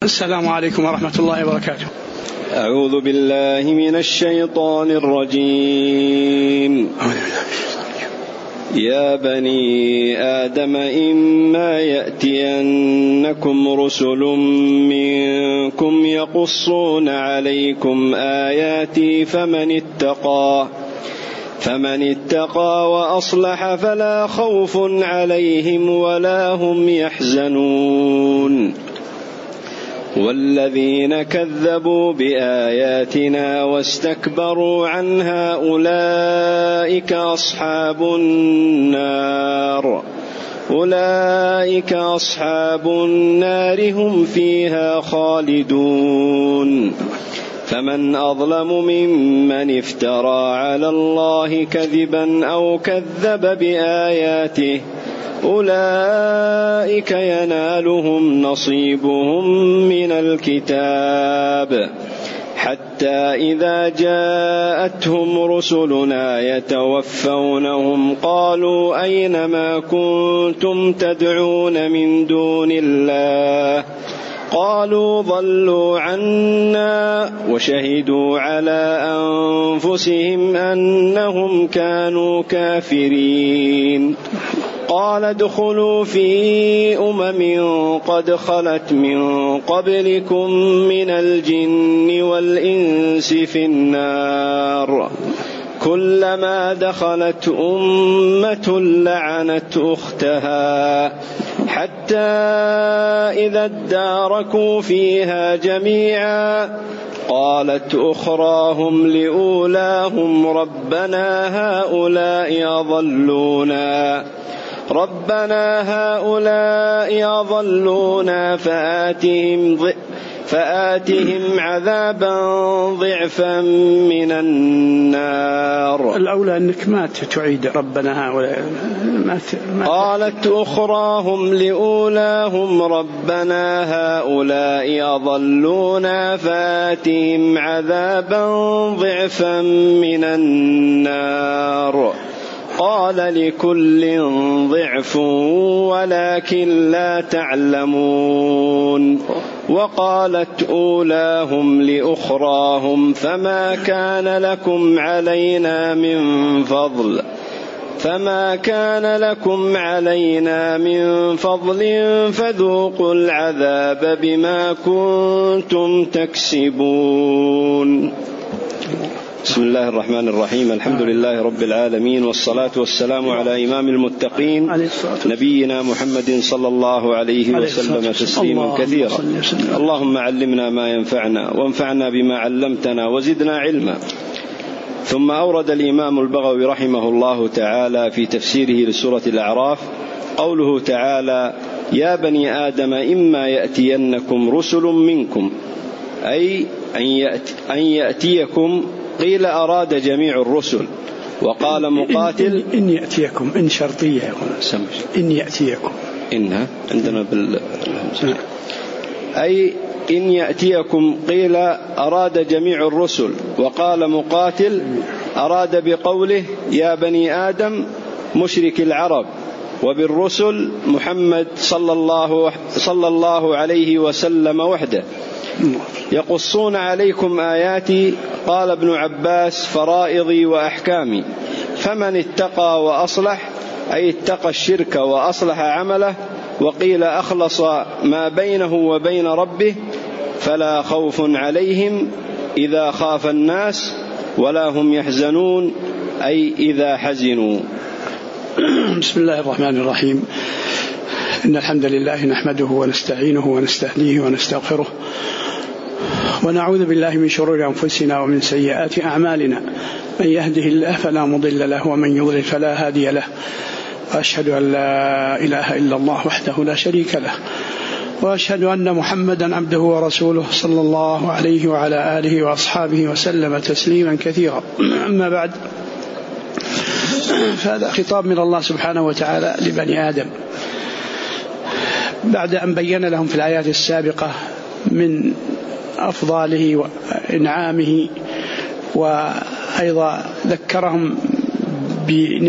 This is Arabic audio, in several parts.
السلام عليكم ورحمة الله وبركاته. أعوذ بالله من الشيطان الرجيم. يا بني آدم إما يأتينكم رسل منكم يقصون عليكم آياتي فمن اتقى وأصلح فلا خوف عليهم ولا هم يحزنون. والذين كذبوا بآياتنا واستكبروا عنها أولئك أصحاب النار هم فيها خالدون. فمن أظلم ممن افترى على الله كذبا أو كذب بآياته أولئك ينالهم نصيبهم من الكتاب حتى إذا جاءتهم رسلنا يتوفونهم قالوا أين ما كنتم تدعون من دون الله قالوا ضلوا عنا وشهدوا على أنفسهم أنهم كانوا كافرين. قال ادخلوا في قد خلت من قبلكم من الجن والإنس في النار كلما دخلت أمة لعنت أختها حتى إذا اداركوا فيها جميعا قالت أخراهم لأولاهم ربنا هؤلاء أضلونا فآتهم عذابا ضعفا من النار. الأولى أنك ما تعيد ربنا هؤلاء. قالت أخراهم لأولاهم ربنا هؤلاء أضلونا فآتهم عذابا ضعفا من النار. قال لكل ضعف ولكن لا تعلمون. وقالت أولاهم لأخراهم فما كان لكم علينا من فضل فذوقوا العذاب بما كنتم تكسبون. بسم الله الرحمن الرحيم. الحمد لله رب العالمين، والصلاة والسلام على إمام المتقين نبينا محمد صلى الله عليه وسلم تسليما كثيرا. اللهم علمنا ما ينفعنا وانفعنا بما علمتنا وزدنا علما. ثم أورد الإمام البغوي رحمه الله تعالى في تفسيره لسورة الأعراف قوله تعالى يا بني آدم إما يأتينكم رسل منكم، أي أن يأتيكم. قيل أراد جميع الرسل. وقال مقاتل إن يأتيكم، إن شرطية، إن يأتيكم، إنها عندنا أي إن يأتيكم. قيل أراد جميع الرسل. وقال مقاتل أراد بقوله يا بني آدم مشرك العرب، وبالرسل محمد صلى الله عليه وسلم وحده. يقصون عليكم آياتي، قال ابن عباس فرائضي وأحكامي. فمن اتقى وأصلح أي اتقى الشرك وأصلح عمله. وقيل أخلص ما بينه وبين ربه فلا خوف عليهم إذا خاف الناس ولا هم يحزنون أي إذا حزنوا. بسم الله الرحمن الرحيم. إن الحمد لله نحمده ونستعينه ونستهديه ونستغفره ونعوذ بالله من شرور أنفسنا ومن سيئات أعمالنا. من يهده الله فلا مضل له ومن يضلل فلا هادي له. وأشهد أن لا إله إلا الله وحده لا شريك له، وأشهد أن محمدا عبده ورسوله صلى الله عليه وعلى آله وأصحابه وسلم تسليما كثيرا. أما بعد، فهذا خطاب من الله سبحانه وتعالى لبني آدم بعد أن بين لهم في الآيات السابقة من أفضاله وإنعامه، وأيضا ذكرهم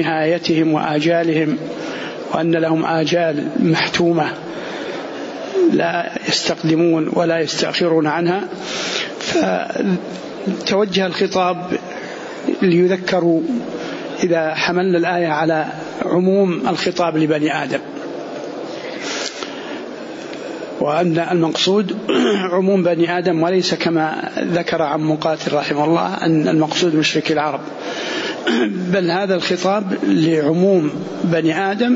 بنهايتهم وآجالهم وأن لهم آجال محتومة لا يستقدمون ولا يستأخرون عنها، فتوجه الخطاب ليذكروا إذا حملنا الآية على عموم الخطاب لبني آدم، وأن المقصود عموم بني آدم، وليس كما ذكر عن مقاتل رحمه الله أن المقصود مشرك العرب، بل هذا الخطاب لعموم بني آدم.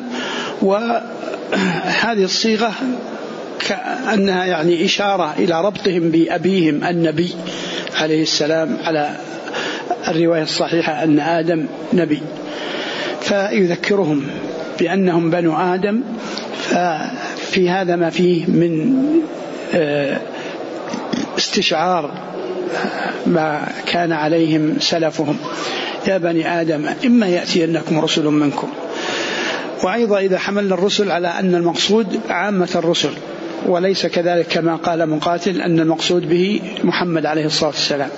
وهذه الصيغة كأنها يعني إشارة إلى ربطهم بأبيهم النبي عليه السلام، على الرواية الصحيحة أن آدم نبي، فيذكرهم بأنهم بنو آدم. ففي هذا ما فيه من استشعار ما كان عليهم سلفهم: يا بني آدم إما يأتينكم رسل منكم. وأيضا إذا حملنا الرسل على أن المقصود عامة الرسل، وليس كذلك كما قال مقاتل أن المقصود به محمد عليه الصلاة والسلام.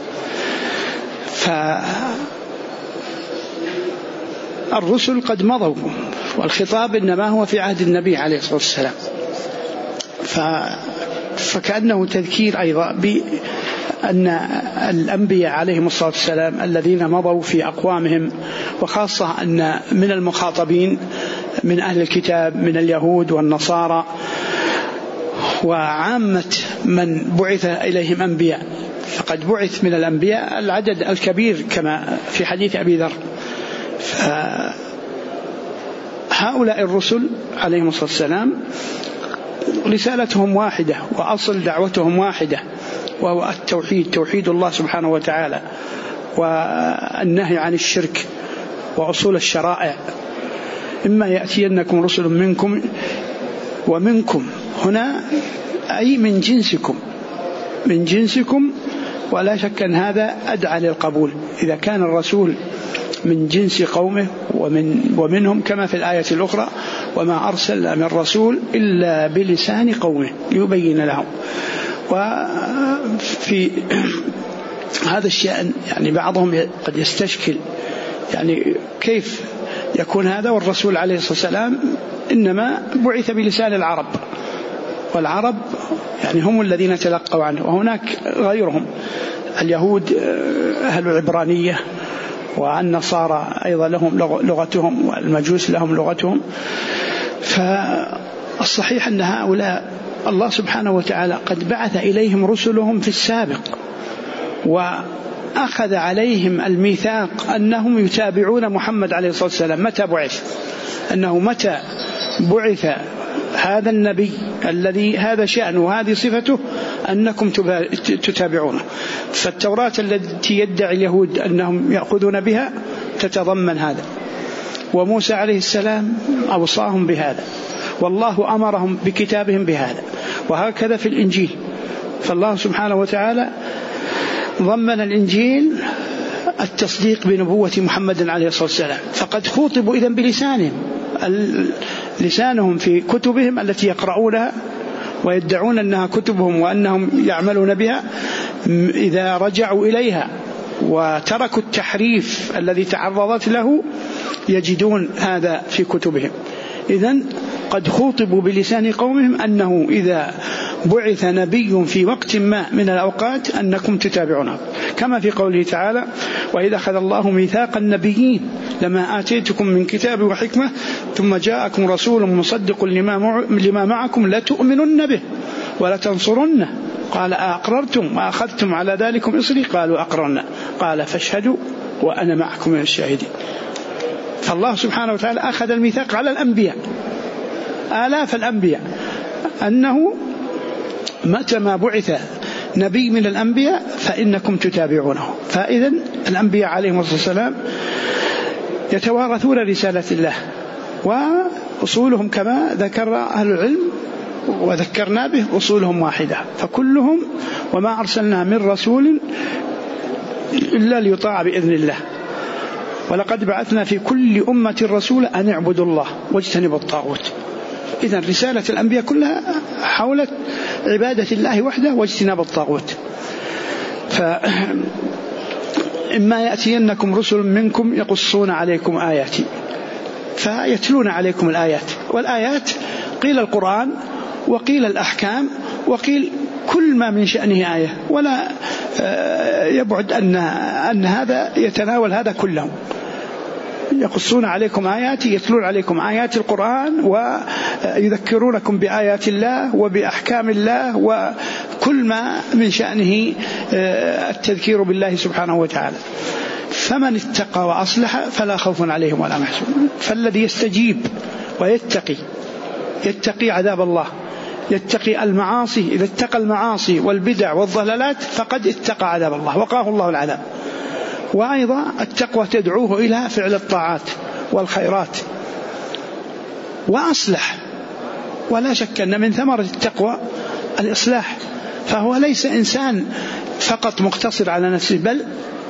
فالرسل قد مضوا، والخطاب إنما هو في عهد النبي عليه الصلاة والسلام، فكأنه تذكير أيضا بأن الأنبياء عليهم الصلاة والسلام الذين مضوا في أقوامهم، وخاصة أن من المخاطبين من أهل الكتاب من اليهود والنصارى، وعامة من بعث إليهم أنبياء، فقد بعث من الأنبياء العدد الكبير كما في حديث أبي ذر. هؤلاء الرسل عليهم الصلاة والسلام رسالتهم واحدة، وأصل دعوتهم واحدة، وهو التوحيد، توحيد الله سبحانه وتعالى، والنهي عن الشرك، وأصول الشرائع. إما يأتينكم رسل منكم، ومنكم هنا أي من جنسكم، من جنسكم، ولا شك أن هذا أدعى للقبول إذا كان الرسول من جنس قومه ومنهم، كما في الآية الأخرى: وما أرسلنا من رسول إلا بلسان قومه ليبين لهم. وفي هذا الشأن يعني بعضهم قد يستشكل، يعني كيف يكون هذا والرسول عليه الصلاة والسلام إنما بعث بلسان العرب، والعرب يعني هم الذين تلقوا عنه، وهناك غيرهم، اليهود أهل العبرانية، والنصارى أيضا لهم لغتهم، والمجوس لهم لغتهم. فالصحيح أن هؤلاء الله سبحانه وتعالى قد بعث إليهم رسلهم في السابق، وأخذ عليهم الميثاق أنهم يتابعون محمد عليه الصلاة والسلام متى بعث، أنه متى بعث هذا النبي الذي هذا شأنه وهذه صفته أنكم تتابعونه. فالتوراة التي يدعي اليهود أنهم يأخذون بها تتضمن هذا، وموسى عليه السلام أوصاهم بهذا، والله أمرهم بكتابهم بهذا، وهكذا في الإنجيل. فالله سبحانه وتعالى ضمن الإنجيل التصديق بنبوة محمد عليه الصلاة والسلام، فقد خوطبوا إذن بلسانهم، لسانهم في كتبهم التي يقرؤونها ويدعون أنها كتبهم وأنهم يعملون بها، إذا رجعوا إليها وتركوا التحريف الذي تعرضت له يجدون هذا في كتبهم. إذن قد خوطبوا بلسان قومهم أنه إذا بعث نبي في وقت ما من الأوقات أنكم تتابعونه، كما في قوله تعالى: وإذا أخذ الله ميثاق النبيين لما آتيتكم من كتاب وحكمة ثم جاءكم رسول مصدق لما معكم لتؤمنن به ولتنصرنه قال أقررتم وأخذتم على ذلكم إصري قالوا أقررنا قال فاشهدوا وأنا معكم من الشاهدين. فالله سبحانه وتعالى أخذ الميثاق على الأنبياء، آلاف الأنبياء، أنه متى ما بعث نبي من الأنبياء فإنكم تتابعونه. فإذا الأنبياء عليهم الصلاة والسلام يتوارثون رسالة الله، وأصولهم كما ذكر أهل العلم وذكرنا به أصولهم واحدة، فكلهم وما أرسلنا من رسول إلا ليطاع بإذن الله، ولقد بعثنا في كل أمة رسولا أن اعبدوا الله واجتنبوا الطاغوت. إذن رسالة الأنبياء كلها حولت عبادة الله وحده واجتناب الطاغوت. فإما يأتينكم رسل منكم يقصون عليكم آياتي، فيتلون عليكم الآيات، والآيات قيل القرآن وقيل الأحكام، وقيل كل ما من شأنه آية، ولا يبعد أن هذا يتناول هذا كله. يقصون عليكم آياتي، يتلون عليكم آيات القرآن ويذكرونكم بآيات الله وبأحكام الله، وكل ما من شأنه التذكير بالله سبحانه وتعالى. فمن اتقى وأصلح فلا خوف عليهم ولا محزون. فالذي يستجيب يتقي عذاب الله، يتقي المعاصي، إذا اتقى المعاصي والبدع والضلالات فقد اتقى عذاب الله، وقاه الله العذاب. وأيضا التقوى تدعوه إلى فعل الطاعات والخيرات وأصلح. ولا شك أن من ثمرة التقوى الإصلاح، فهو ليس إنسان فقط مقتصر على نفسه، بل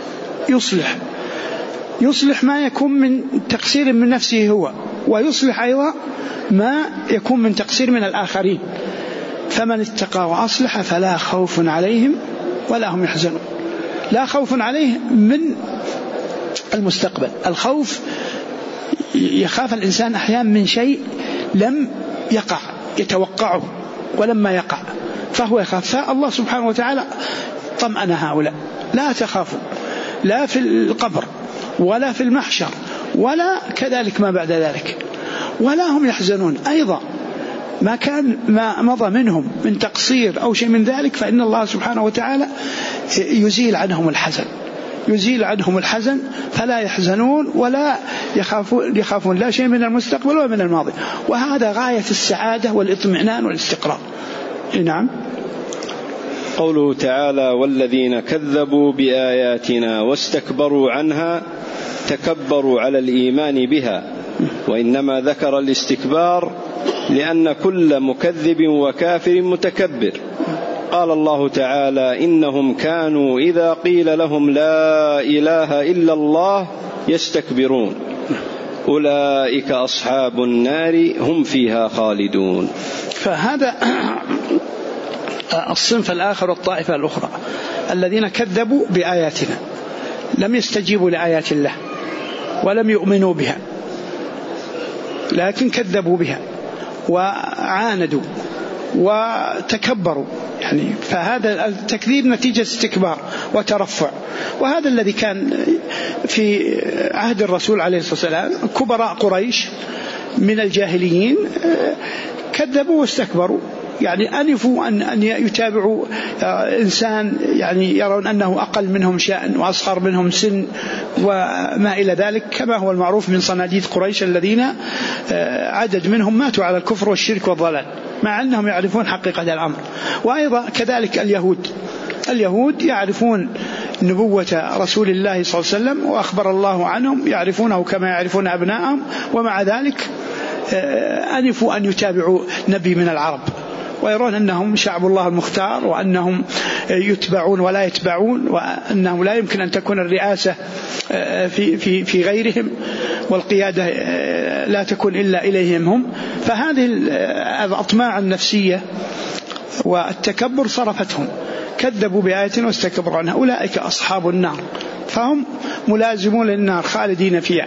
يصلح ما يكون من تقصير من نفسه هو، ويصلح أيضا ما يكون من تقصير من الآخرين. فمن اتقى وأصلح فلا خوف عليهم ولا هم يحزنون. لا خوف عليه من المستقبل. الخوف يخاف الإنسان أحيانا من شيء لم يقع، يتوقعه ولما يقع فهو يخاف. فالله سبحانه وتعالى طمأن هؤلاء: لا تخافوا، لا في القبر ولا في المحشر ولا كذلك ما بعد ذلك، ولا هم يحزنون. أيضا ما مضى منهم من تقصير أو شيء من ذلك فإن الله سبحانه وتعالى يزيل عنهم الحزن فلا يحزنون ولا يخافون لا شيء من المستقبل ولا من الماضي. وهذا غاية السعادة والاطمئنان والاستقرار. نعم. قوله تعالى: والذين كذبوا بآياتنا واستكبروا عنها تكبروا على الإيمان بها. وإنما ذكر الاستكبار لأن كل مكذب وكافر متكبر. قال الله تعالى: إنهم كانوا إذا قيل لهم لا إله إلا الله يستكبرون أولئك أصحاب النار هم فيها خالدون. فهذا الصنف الآخر والطائفة الأخرى الذين كذبوا بآياتنا، لم يستجيبوا لآيات الله ولم يؤمنوا بها، لكن كذبوا بها وعاندوا وتكبروا. يعني فهذا التكذيب نتيجة استكبار وترفع. وهذا الذي كان في عهد الرسول عليه الصلاة والسلام. كبراء قريش من الجاهليين كذبوا واستكبروا، يعني أنفوا أن يتابعوا إنسان يعني يرون أنه أقل منهم شأن وأصغر منهم سن وما إلى ذلك، كما هو المعروف من صناديد قريش الذين عدد منهم ماتوا على الكفر والشرك والضلال مع أنهم يعرفون حقيقة الأمر. وأيضا كذلك اليهود يعرفون نبوة رسول الله صلى الله عليه وسلم وأخبر الله عنهم، يعرفونه كما يعرفون أبنائهم، ومع ذلك أنفوا أن يتابعوا نبي من العرب، ويرون أنهم شعب الله المختار، وأنهم يتبعون ولا يتبعون، وأنه لا يمكن أن تكون الرئاسة في غيرهم، والقيادة لا تكون إلا إليهم هم. فهذه الأطماع النفسية والتكبر صرفتهم، كذبوا بآياتنا واستكبروا عنها أولئك أصحاب النار فهم ملازمون للنار خالدين فيها.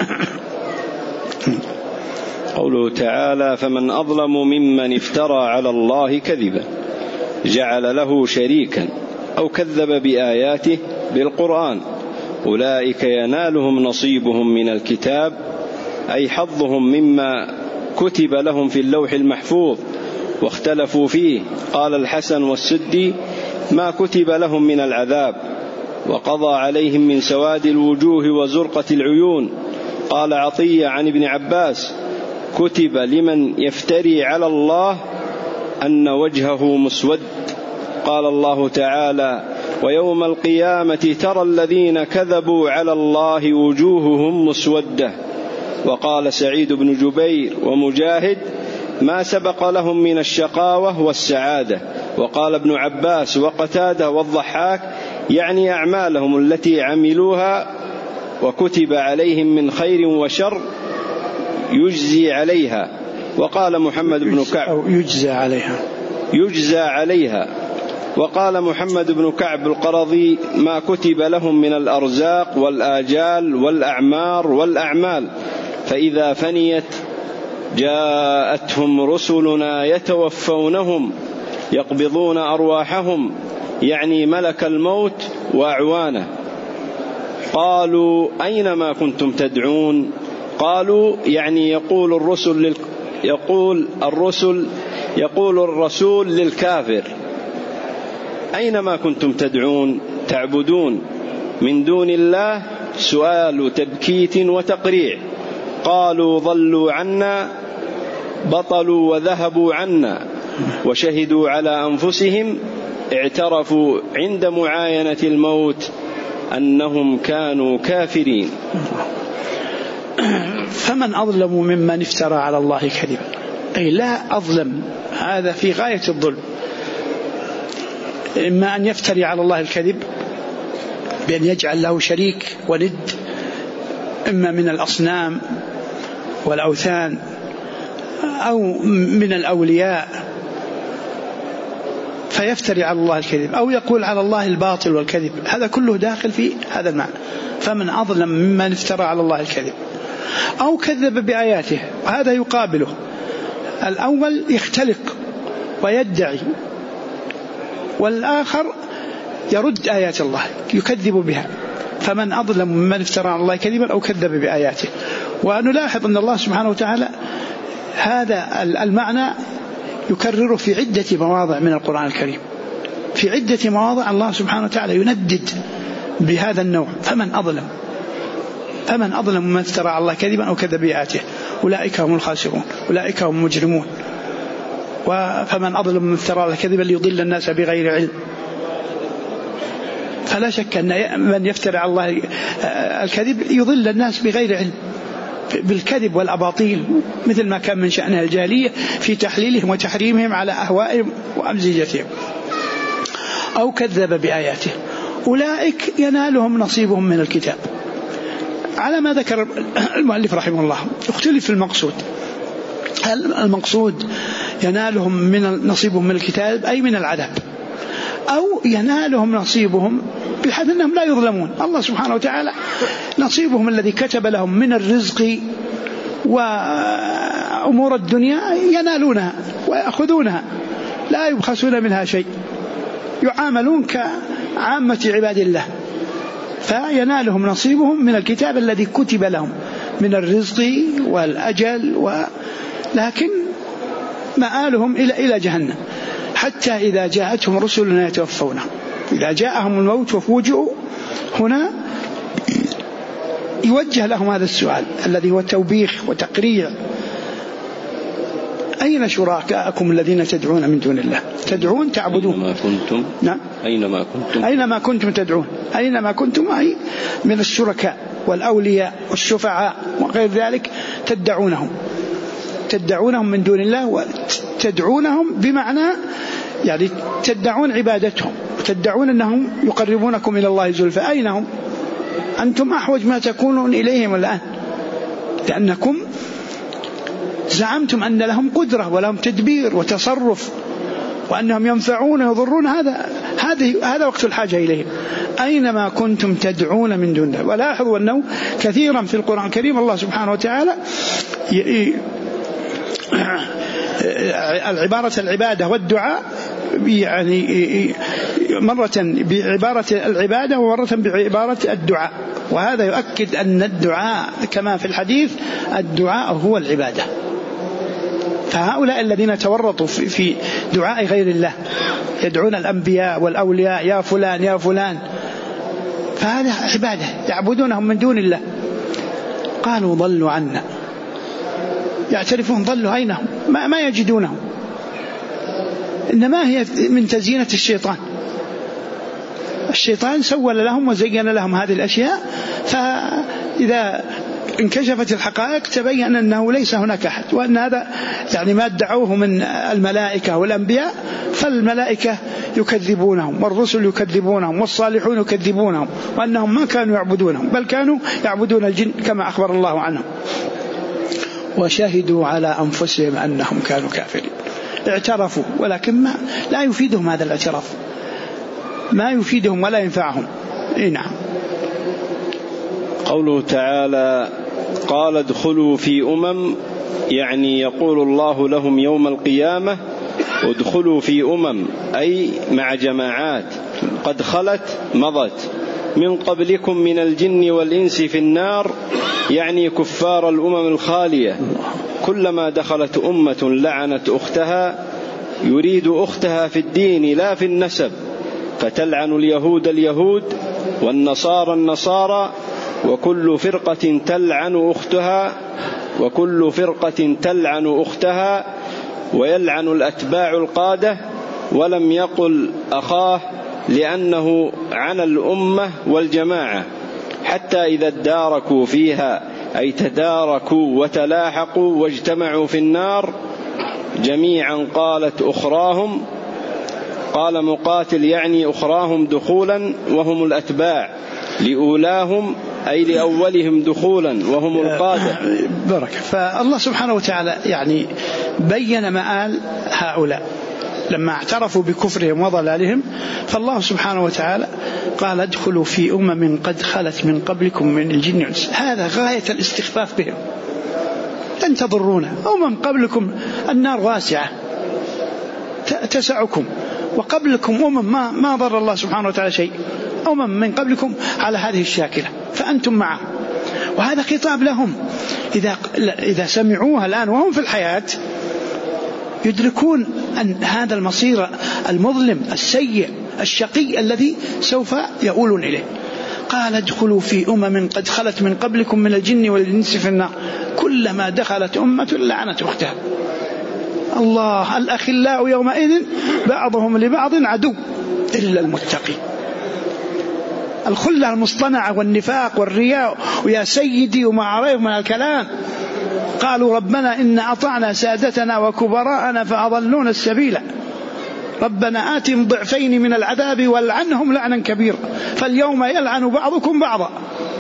قوله تعالى: فمن أظلم ممن افترى على الله كذبا جعل له شريكا أو كذب بآياته بالقرآن أولئك ينالهم نصيبهم من الكتاب، أي حظهم مما كتب لهم في اللوح المحفوظ واختلفوا فيه. قال الحسن والسدي: ما كتب لهم من العذاب، وقضى عليهم من سواد الوجوه وزرقة العيون. قال عطية عن ابن عباس: كتب لمن يفتري على الله أن وجهه مسود. قال الله تعالى: ويوم القيامة ترى الذين كذبوا على الله وجوههم مسودة. وقال سعيد بن جبير ومجاهد: ما سبق لهم من الشقاوة والسعادة. وقال ابن عباس وقتادة والضحاك: يعني أعمالهم التي عملوها وكتب عليهم من خير وشر يجزي عليها. وقال محمد بن كعب يجزى عليها. وقال محمد بن كعب القرظي: ما كتب لهم من الأرزاق والآجال والأعمار والأعمال، فإذا فنيت جاءتهم رسلنا يتوفونهم يقبضون أرواحهم، يعني ملك الموت وأعوانه. قالوا أين ما كنتم تدعون؟ قالوا يعني يقول الرسول للكافر: أين ما كنتم تدعون تعبدون من دون الله؟ سؤال تبكيت وتقريع. قالوا ضلوا عنا، بطلوا وذهبوا عنا، وشهدوا على أنفسهم، اعترفوا عند معاينة الموت أنهم كانوا كافرين. فمن أظلم ممن افترى على الله كذبا، أي لا أظلم، هذا في غاية الظلم. إما أن يفتري على الله الكذب بأن يجعل له شريك وند، إما من الأصنام والأوثان أو من الأولياء فيفتري على الله الكذب، أو يقول على الله الباطل والكذب، هذا كله داخل في هذا المعنى. فمن أظلم ممن افترى على الله الكذب أو كذب بآياته، هذا يقابله. الأول يختلق ويدعي، والآخر يرد آيات الله يكذب بها. فمن أظلم ممن افترى على الله كذبا أو كذب بآياته. ونلاحظ أن الله سبحانه وتعالى هذا المعنى يكرره في عدة مواضع من القرآن الكريم. في عدة مواضع الله سبحانه وتعالى يندد بهذا النوع: فمن أظلم ممن افترى على الله كذبا أو كذب بآياته أولئك هم الخاسرون، أولئك هم المجرمون. فمن أظلم ممن افترى على الله كذبا ليضل الناس بغير علم. فلا شك أن من يفترى على الله الكذب يضل الناس بغير علم بالكذب والأباطيل، مثل ما كان من شأنها الجاهلية في تحليلهم وتحريمهم على أهوائهم وأمزجتهم. أو كذب بآياته، أولئك ينالهم نصيبهم من الكتاب، على ما ذكر المؤلف رحمه الله. اختلف في المقصود، هل المقصود ينالهم من نصيبهم من الكتاب أي من العذاب، أو ينالهم نصيبهم بحيث أنهم لا يظلمون؟ الله سبحانه وتعالى نصيبهم الذي كتب لهم من الرزق وأمور الدنيا ينالونها ويأخذونها، لا يبخسون منها شيء، يعاملون كعامة عباد الله. فينالهم نصيبهم من الكتاب الذي كتب لهم من الرزق والأجل، لكن مآلهم إلى جهنم. حتى إذا جاءتهم رسلنا يتوفونهم، إذا جاءهم الموت وفوجئوا، هنا يوجه لهم هذا السؤال الذي هو توبيخ وتقريع: أين شركاءكم الذين تدعون من دون الله؟ تدعون تعبدون أينما كنتم. نعم. أينما كنتم تدعون، أينما كنتم أي من الشركاء والأولياء والشفعاء وغير ذلك تدعونهم من دون الله، وتدعونهم بمعنى يعني تدعون عبادتهم وتدعون أنهم يقربونكم إلى الله زلفى. أين هم؟ أنتم أحوج ما تكونون إليهم الآن، لأنكم زعمتم أن لهم قدرة ولهم تدبير وتصرف وأنهم ينفعون ويضرون. هذا وقت الحاجة إليهم. أينما كنتم تدعون من دون الله. ولاحظوا أنه كثيرا في القرآن الكريم الله سبحانه وتعالى العبادة والدعاء يعني مرة بعبارة العبادة ومرة بعبارة الدعاء، وهذا يؤكد أن الدعاء كما في الحديث الدعاء هو العبادة. فهؤلاء الذين تورطوا في دعاء غير الله يدعون الأنبياء والأولياء يا فلان يا فلان، فهذا عبادة يعبدونهم من دون الله. قالوا ضلوا عنا، يعترفون ضلوا أينهم، ما يجدونهم، إنما هي من تزيينة الشيطان. الشيطان سول لهم وزين لهم هذه الأشياء، فإذا انكشفت الحقائق تبين أنه ليس هناك أحد، وأن هذا يعني ما ادعوه من الملائكة والأنبياء، فالملائكة يكذبونهم والرسل يكذبونهم والصالحون يكذبونهم، وأنهم ما كانوا يعبدونهم بل كانوا يعبدون الجن كما أخبر الله عنهم. وشهدوا على أنفسهم أنهم كانوا كافرين. اعترفوا، ولكن لا يفيدهم هذا الاعتراف، ما يفيدهم ولا ينفعهم. نعم. قوله تعالى: قال ادخلوا في يعني يقول الله لهم يوم القيامة ادخلوا في أي مع جماعات قد خلت مضت من قبلكم من الجن والإنس في النار، يعني كفار الأمم الخالية، كلما دخلت أمة لعنت أختها، يريد أختها في الدين لا في النسب، فتلعن اليهود والنصارى النصارى، وكل فرقة تلعن أختها ويلعن الأتباع القادة، ولم يقل أخاه لأنه عن الأمة والجماعة، حتى إذا اداركوا فيها أي تداركوا وتلاحقوا واجتمعوا في النار جميعا قالت أخراهم، قال مقاتل يعني أخراهم دخولا وهم الأتباع، لأولاهم أي لأولهم دخولا وهم القادة. بركة. فالله سبحانه وتعالى يعني بين مآل هؤلاء لما اعترفوا بكفرهم وضلالهم، فالله سبحانه وتعالى قال ادخلوا في أمم قد خلت من قبلكم من الجن والإنس. هذا غاية الاستخفاف بهم، لن تضرونا، قبلكم النار واسعة تسعكم، وقبلكم ما ضر الله سبحانه وتعالى شيء، من قبلكم على هذه الشاكلة فأنتم معهم. وهذا خطاب لهم إذا سمعوها الآن وهم في الحياة يدركون أن هذا المصير المظلم السيء الشقي الذي سوف يؤولون إليه. قال ادخلوا في قد خلت من قبلكم من الجن والإنس في النار، كلما دخلت أمة لعنت أختها. الله، الأخلاء يومئذ بعضهم لبعض عدو إلا المتقين. الخلة المصطنعة والنفاق والرياء ويا سيدي وما عرف من الكلام. قالوا ربنا إن أطعنا سادتنا وكبراءنا فأضلونا السبيل، ربنا آتهم ضعفين من العذاب والعنهم لعنا كبيرا، فاليوم يلعن بعضكم بعضا.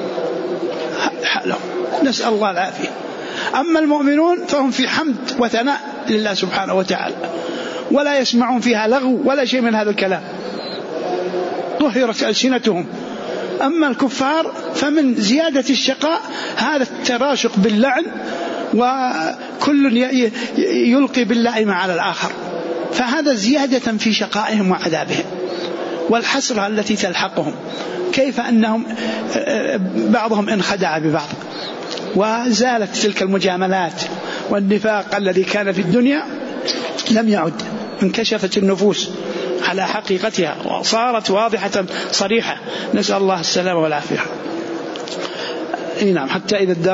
نسأل الله العافية. أما المؤمنون فهم في حمد وثناء لله سبحانه وتعالى، ولا يسمعون فيها لغو ولا شيء من هذا الكلام، طهرت ألسنتهم. أما الكفار فمن زيادة الشقاء هذا التراشق باللعن، وكل يلقي باللائمة على الآخر، فهذا زيادة في شقائهم وعذابهم والحسرة التي تلحقهم. كيف أنهم بعضهم انخدع ببعض، وزالت تلك المجاملات والنفاق الذي كان في الدنيا لم يعد، انكشفت النفوس على حقيقتها وصارت واضحة صريحة، نسأل الله السلامة والعافية. نعم. حتى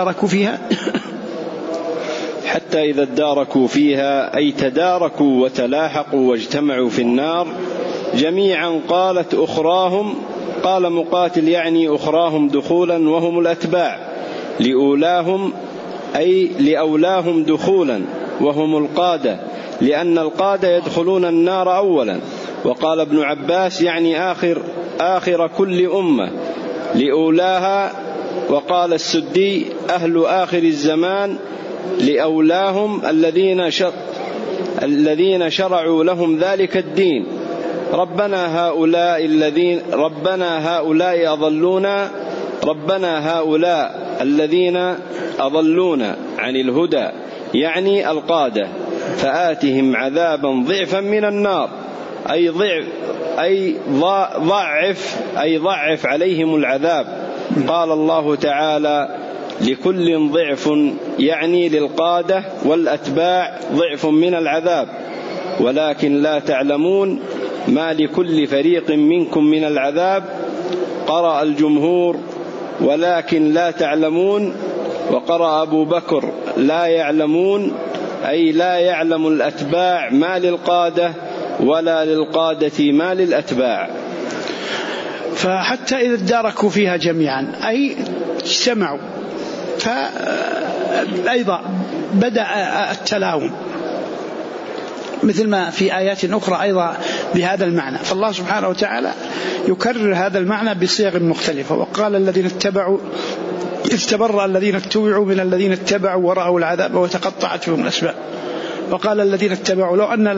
إذا اداركوا فيها أي تداركوا وتلاحقوا واجتمعوا في النار جميعا قالت أخراهم، قال مقاتل يعني أخراهم دخولا وهم الأتباع، لأولاهم أي لأولاهم دخولا وهم القادة، لأن القادة يدخلون النار أولا. وقال ابن عباس يعني آخر كل أمة لأولاها. وقال السدي أهل آخر الزمان لأولاهم الذين شرعوا لهم ذلك الدين. ربنا هؤلاء أضلونا، ربنا هؤلاء الذين أضلونا عن الهدى يعني القادة، فآتهم عذابا ضعفا من النار، أي ضعف عليهم العذاب. قال الله تعالى لكل ضعف، يعني للقادة والأتباع ضعف من العذاب، ولكن لا تعلمون ما لكل فريق منكم من العذاب. قرأ الجمهور ولكن لا تعلمون، وقرأ أبو بكر لا يعلمون، أي لا يعلم الأتباع ما للقادة ولا للقادة ما للأتباع. فحتى إذا اداركوا فيها جميعا أي اجتمعوا، فأيضا بدأ التلاوم مثل ما في آيات أخرى أيضا بهذا المعنى. فالله سبحانه وتعالى يكرر هذا المعنى بصيغ مختلفة. وقال الذين اتبعوا استبرأ الذين اتبعوا من الذين اتبعوا ورأوا العذاب وتقطعت بهم الأسباب. وقال الذين اتبعوا لو أن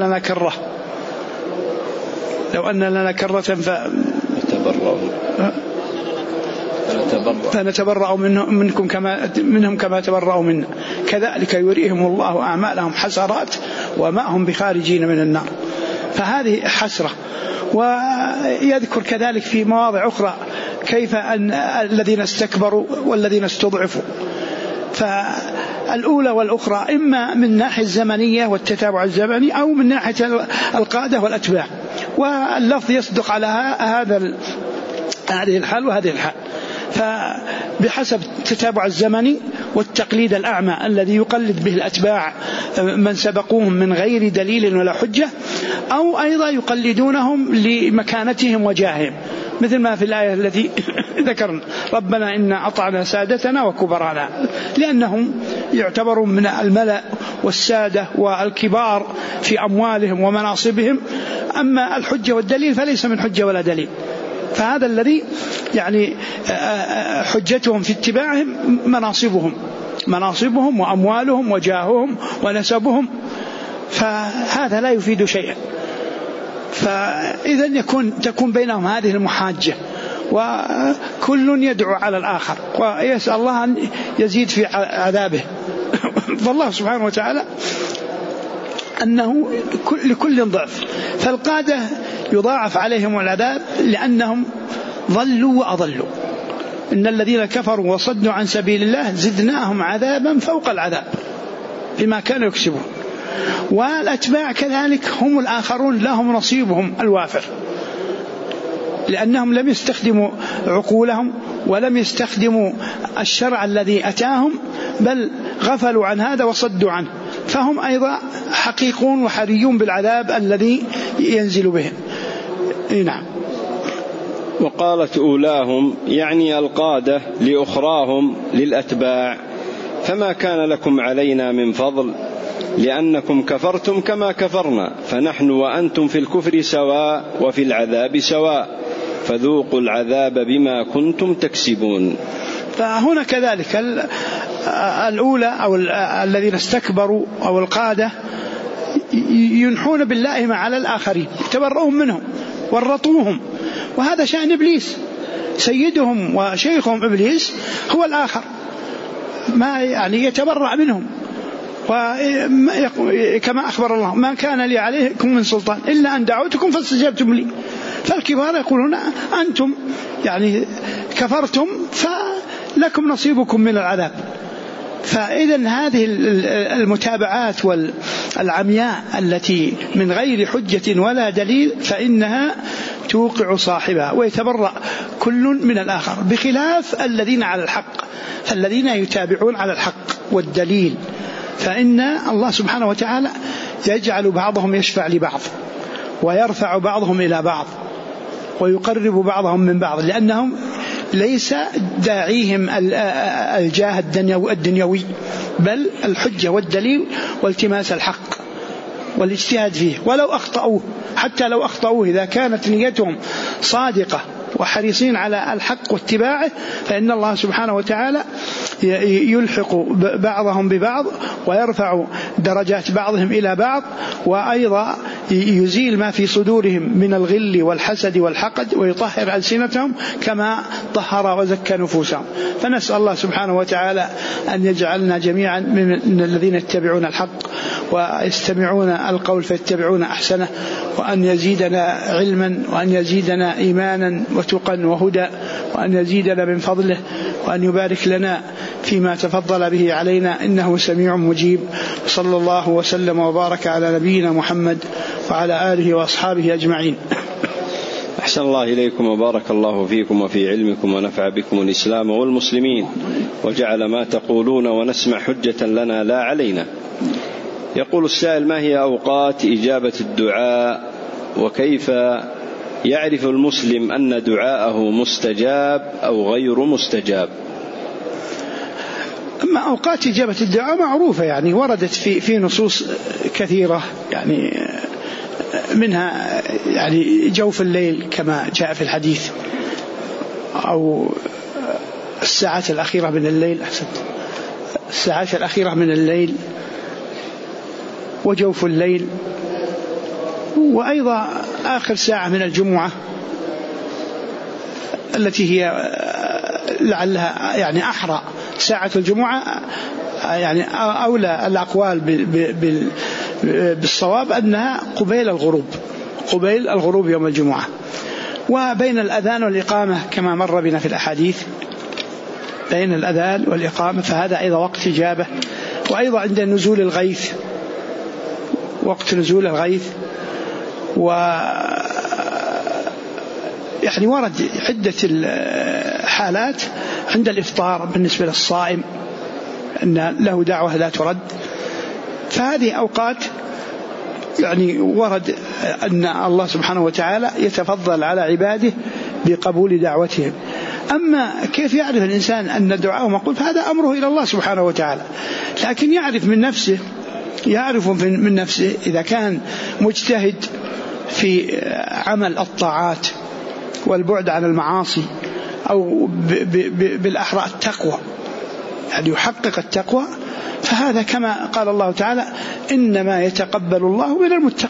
لنا كرة فنتبرأ منهم كما تبرأوا منا كذلك يريهم الله أعمالهم حسرات وما هم بخارجين من النار. فهذه حسرة. ويذكر كذلك في مواضع أخرى كيف أن الذين استكبروا والذين استضعفوا. فالأولى والأخرى إما من ناحية الزمنية والتتابع الزمني أو من ناحية القادة والأتباع، واللفظ يصدق على هذه الحال وهذه الحال. فبحسب التتابع الزمني والتقليد الأعمى الذي يقلد به الأتباع من سبقوهم من غير دليل ولا حجة، أو أيضا يقلدونهم لمكانتهم وجاههم، مثل ما في الآية التي ذكرنا ربنا إنا أطعنا سادتنا وكبرانا، لأنهم يعتبرون من الملأ والسادة والكبار في أموالهم ومناصبهم، أما الحجة والدليل فليس من حجة ولا دليل. فهذا الذي يعني حجتهم في اتباعهم مناصبهم وأموالهم وجاههم ونسبهم، فهذا لا يفيد شيئا. فإذا تكون بينهم هذه المحاجة، وكل يدعو على الآخر ويسأل الله أن يزيد في عذابه. فالله سبحانه وتعالى أنه لكل ضعف، فالقادة يضاعف عليهم العذاب لأنهم ضلوا وأضلوا. إن الذين كفروا وصدوا عن سبيل الله زدناهم عذابا فوق العذاب بما كانوا يكسبون. والأتباع كذلك هم الآخرون لهم نصيبهم الوافر، لأنهم لم يستخدموا عقولهم ولم يستخدموا الشرع الذي أتاهم، بل غفلوا عن هذا وصدوا عنه، فهم أيضا حقيقون وحريون بالعذاب الذي ينزل بهم. نعم. وقالت أولاهم يعني القادة لأخراهم للأتباع فما كان لكم علينا من فضل لأنكم كفرتم كما كفرنا فنحن وأنتم في الكفر سواء وفي العذاب سواء فذوقوا العذاب بما كنتم تكسبون. فهنا كذلك الأولى أو الذين استكبروا أو القادة ينحون باللائمة على الآخرين، يتبرؤون منهم ورطوهم، وهذا شأن إبليس، سيدهم وشيخهم إبليس هو الآخر، ما يعني يتبرأ منهم. وكما أخبر الله ما كان لي عليكم من سلطان إلا أن دعوتكم فاستجبتم لي. فالكبار يقولون أنتم يعني كفرتم فلكم نصيبكم من العذاب. فإذا هذه المتابعات والعمياء التي من غير حجة ولا دليل فإنها توقع صاحبها ويتبرأ كل من الآخر، بخلاف الذين على الحق، الذين يتابعون على الحق والدليل، فإن الله سبحانه وتعالى يجعل بعضهم يشفع لبعض ويرفع بعضهم إلى بعض ويقرب بعضهم من بعض، لأنهم ليس داعيهم الجاه الدنيوي بل الحجة والدليل والتماس الحق والاجتهاد فيه، ولو أخطأوه، حتى لو أخطأوه إذا كانت نيتهم صادقة وحريصين على الحق واتباعه فإن الله سبحانه وتعالى يلحق بعضهم ببعض ويرفع درجات بعضهم إلى بعض، وأيضا يزيل ما في صدورهم من الغل والحسد والحقد ويطهر ألسنتهم كما طهر وزكى نفوسهم. فنسأل الله سبحانه وتعالى أن يجعلنا جميعا من الذين يتبعون الحق ويستمعون القول فيتبعون أحسنه، وأن يزيدنا علما وأن يزيدنا إيمانا وتقا وهدى، وأن يزيدنا من فضله، وأن يبارك لنا فيما تفضل به علينا إنه سميع مجيب. صلى الله وسلم وبارك على نبينا محمد وعلى آله وأصحابه أجمعين. أحسن الله إليكم وبارك الله فيكم وفي علمكم ونفع بكم الإسلام والمسلمين وجعل ما تقولون ونسمع حجة لنا لا علينا. يقول السائل: ما هي أوقات إجابة الدعاء وكيف يعرف المسلم أن دعاءه مستجاب أو غير مستجاب؟ أما أوقات إجابة الدعاء معروفة، يعني وردت في نصوص كثيرة، يعني منها يعني جوف الليل كما جاء في الحديث، أو الساعات الأخيرة من الليل، الساعات الأخيرة من الليل وجوف الليل، وأيضا آخر ساعة من الجمعة التي هي لعلها يعني أحرى ساعة الجمعة، يعني أولى الأقوال بالصواب أنها قبيل الغروب يوم الجمعة، وبين الأذان والإقامة كما مر بنا في الأحاديث، بين الأذان والإقامة، فهذا أيضا وقت إجابة. وأيضا عند نزول الغيث، وقت نزول الغيث. يعني ورد عدة الحالات عند الإفطار بالنسبة للصائم أن له دعوة لا ترد، فهذه أوقات يعني ورد أن الله سبحانه وتعالى يتفضل على عباده بقبول دعوتهم. أما كيف يعرف الإنسان أن دعاءه مقبول، فهذا أمره إلى الله سبحانه وتعالى، لكن يعرف من نفسه إذا كان مجتهد في عمل الطاعات والبعد عن المعاصي، أو بالأحرى التقوى، يعني يحقق التقوى، فهذا كما قال الله تعالى إنما يتقبل الله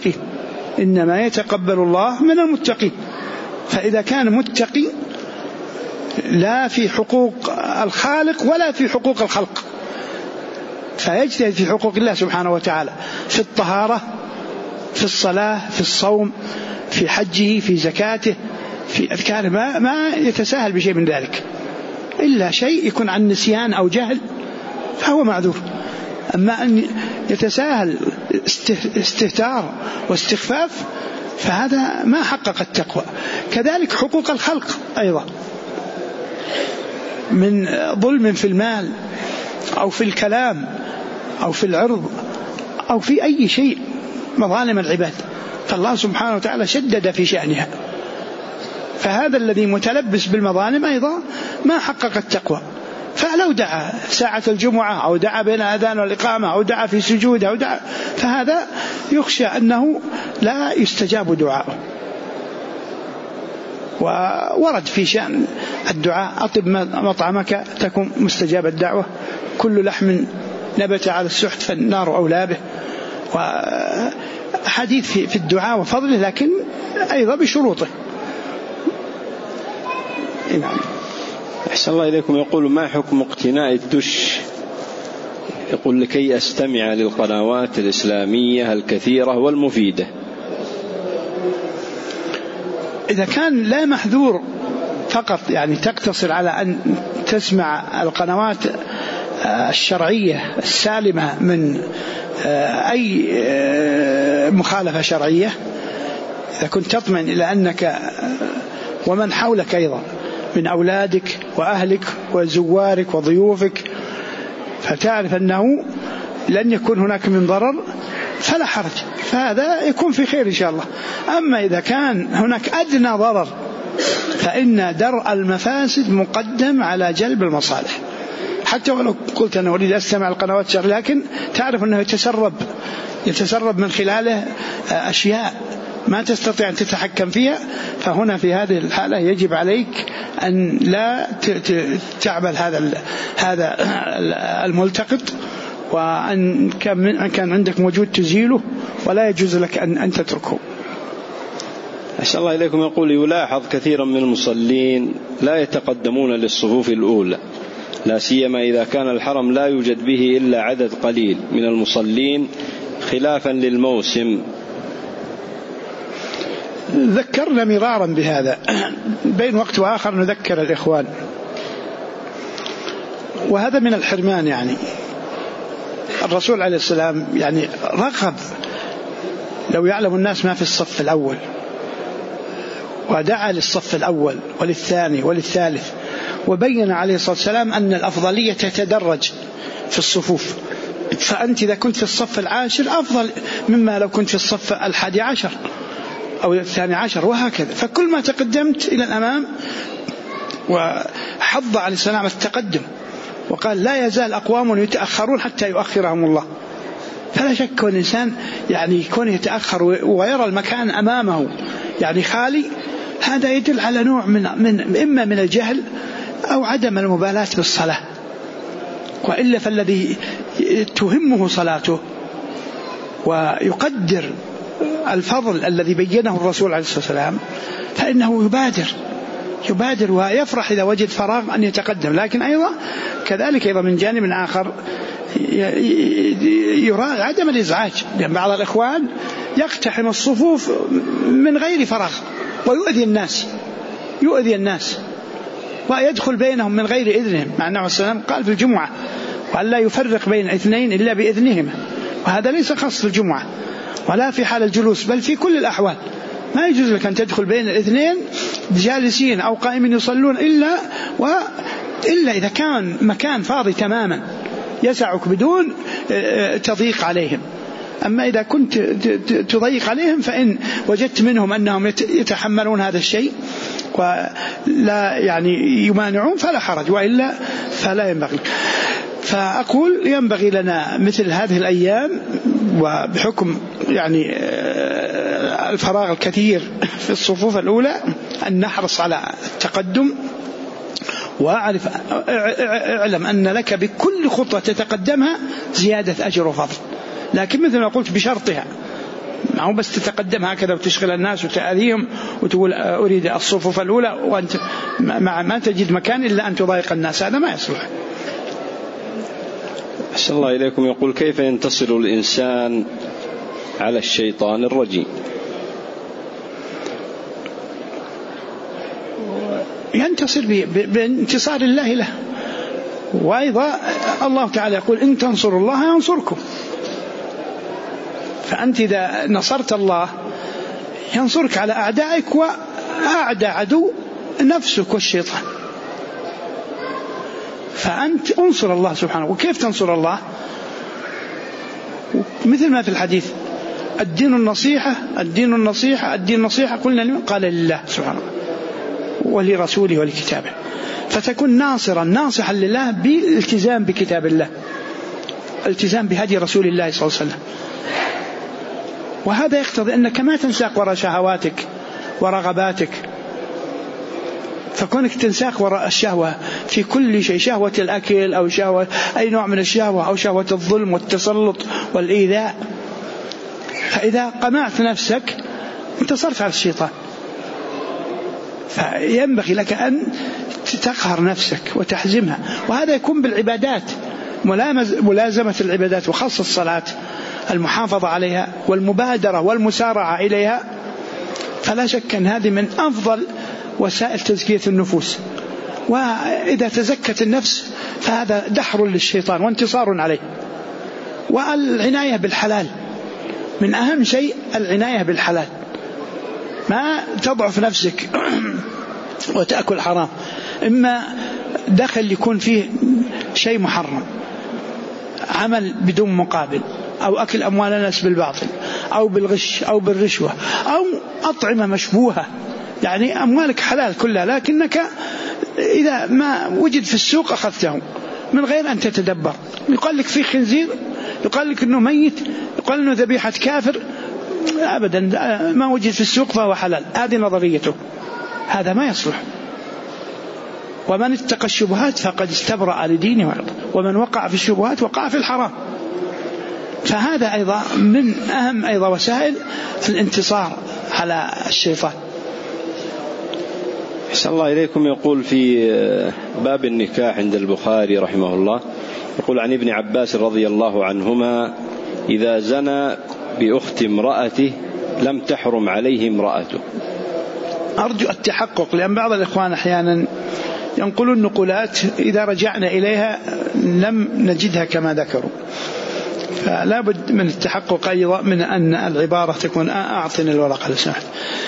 من المتقين. فإذا كان متقي لا في حقوق الخالق ولا في حقوق الخلق، فيجتهد في حقوق الله سبحانه وتعالى، في الطهارة، في الصلاة، في الصوم، في حجه، في زكاته، في أذكاره، ما يتساهل بشيء من ذلك، إلا شيء يكون عن نسيان أو جهل فهو معذور. أما أن يتساهل استهتار واستخفاف فهذا ما حقق التقوى. كذلك حقوق الخلق أيضا، من ظلم في المال أو في الكلام أو في العرض أو في أي شيء، مظالم العباد، فالله سبحانه وتعالى شدد في شأنها، فهذا الذي متلبس بالمظالم أيضا ما حقق التقوى. فلو دعا ساعة الجمعة أو دعا بين الأذان والإقامة أو دعا في سجود أو دعا، فهذا يخشى أنه لا يستجاب دعاءه. وورد في شأن الدعاء أطب مطعمك تكون مستجاب الدعوة، كل لحم نبت على السحت فالنار أولى به، وحديث في الدعاء وفضله، لكن أيضا بشروطه. نعم. أحسن الله إليكم. يقول ما حكم اقتناء الدش؟ يقول لكي أستمع للقنوات الإسلامية الكثيرة والمفيدة. إذا كان لا محذور فقط، يعني تقتصر على أن تسمع القنوات الشرعية السالمة من أي مخالفة شرعية، إذا كنت تطمئن إلى أنك ومن حولك أيضا من أولادك وأهلك وزوارك وضيوفك، فتعرف أنه لن يكون هناك من ضرر، فلا حرج، فهذا يكون في خير إن شاء الله. أما إذا كان هناك أدنى ضرر فإن درء المفاسد مقدم على جلب المصالح. حتى ولو قلت أنا أريد أستمع القنوات الشرعية، لكن تعرف أنه يتسرب من خلاله أشياء ما تستطيع أن تتحكم فيها، فهنا في هذه الحالة يجب عليك أن لا تعمل هذا الملتقط، وأن كان عندك موجود تزيله، ولا يجوز لك أن تتركه. أحسن الله إليكم. يقول يلاحظ كثيرا من المصلين لا يتقدمون للصفوف الأولى، لا سيما إذا كان الحرم لا يوجد به إلا عدد قليل من المصلين خلافا للموسم. ذكرنا مرارا بهذا، بين وقت وآخر نذكر الإخوان، وهذا من الحرمان. يعني الرسول عليه السلام يعني رغب لو يعلم الناس ما في الصف الأول، ودعا للصف الأول وللثاني وللثالث، وبين عليه الصلاة والسلام أن الأفضلية تتدرج في الصفوف، فأنت إذا كنت في الصف العاشر أفضل مما لو كنت في الصف 11 أو 12، وهكذا. فكل ما تقدمت إلى الأمام، وحض عليه السلام التقدم، وقال لا يزال أقوام يتأخرون حتى يؤخرهم الله. فلا شك الإنسان يعني يكون يتأخر ويرى المكان أمامه يعني خالي، هذا يدل على نوع إما من الجهل أو عدم المبالاة بالصلاة. وإلا فالذي تهمه صلاته ويقدر الفضل الذي بينه الرسول عليه الصلاة والسلام فإنه يبادر ويفرح إذا وجد فراغ أن يتقدم، لكن أيضا كذلك أيضا من جانب آخر يراعي عدم الإزعاج، لأن بعض الإخوان يقتحم الصفوف من غير فراغ يؤذي الناس ويدخل بينهم من غير إذنهم، مع أنه السلام قال في الجمعة وأن لا يفرق بين اثنين إلا بإذنهما، وهذا ليس خاص في الجمعة ولا في حال الجلوس، بل في كل الأحوال ما يجوز لك أن تدخل بين الاثنين جالسين أو قائمين يصلون إلا إذا كان مكان فاضي تماما يسعك بدون تضييق عليهم. أما إذا كنت تضيق عليهم فإن وجدت منهم أنهم يتحملون هذا الشيء ولا يمانعون فلا حرج، وإلا فلا ينبغي. فأقول ينبغي لنا مثل هذه الأيام وبحكم الفراغ الكثير في الصفوف الأولى أن نحرص على التقدم، اعلم أن لك بكل خطوة تتقدمها زيادة أجر وفضل، لكن مثل ما قلت بشرطها، ما هو بس تتقدم هكذا وتشغل الناس وتأذيهم وتقول أريد الصفوف الأولى وأنت ما تجد مكان إلا أن تضايق الناس، هذا ما يصلح. أحسن الله إليكم. يقول: كيف ينتصر الإنسان على الشيطان الرجيم؟ ينتصر بانتصار الله له، وأيضا الله تعالى يقول: إن تنصروا الله ينصركم. فأنت إذا نصرت الله ينصرك على أعدائك، وأعدى عدو نفسك والشيطان، فأنت انصر الله سبحانه. وكيف تنصر الله؟ مثل ما في الحديث: الدين النصيحة قلنا لمن؟ قال لله سبحانه ولرسوله ولكتابه. فتكون ناصحا لله بالالتزام بكتاب الله، التزام بهدي رسول الله صلى الله عليه وسلم. وهذا يقتضي أنك ما تنساق وراء شهواتك ورغباتك، فكونك تنساق وراء الشهوة في كل شيء، شهوة الأكل أو شهوة أي نوع من الشهوة أو شهوة الظلم والتسلط والإيذاء، فإذا قمعت نفسك انتصرت على الشيطان. فينبغي لك أن تقهر نفسك وتحزمها، وهذا يكون بالعبادات، ملازمة العبادات وخاصة الصلاة، المحافظة عليها والمبادرة والمسارعة إليها، فلا شك أن هذه من أفضل وسائل تزكية النفوس. وإذا تزكت النفس فهذا دحر للشيطان وانتصار عليه. والعناية بالحلال من أهم شيء، العناية بالحلال، ما تضعف نفسك وتأكل حرام، إما دخل يكون فيه شيء محرم، عمل بدون مقابل، أو أكل أموال الناس بالباطل أو بالغش أو بالرشوة أو أطعمة مشبوهة، أموالك حلال كلها لكنك إذا ما وجد في السوق أخذته من غير أن تتدبر. يقال لك فيه خنزير، يقال لك أنه ميت، يقال أنه ذبيحة كافر، أبدا ما وجد في السوق فهو حلال، هذه نظريته، هذا ما يصلح. ومن اتقى الشبهات فقد استبرأ لدينه وعرضه، ومن وقع في الشبهات وقع في الحرام. فهذا أيضا من أهم أيضا وسائل الانتصار على الشيطان. أحسن الله إليكم. يقول في باب النكاح عند البخاري رحمه الله، يقول: عن ابن عباس رضي الله عنهما: إذا زنى بأخت امرأته لم تحرم عليه امرأته. أرجو التحقق، لأن بعض الإخوان أحيانا ينقلون نقولات إذا رجعنا إليها لم نجدها كما ذكروا، فلا بد من التحقق أيضا من أن العبارة تكون أعطني الورقة لسمحت.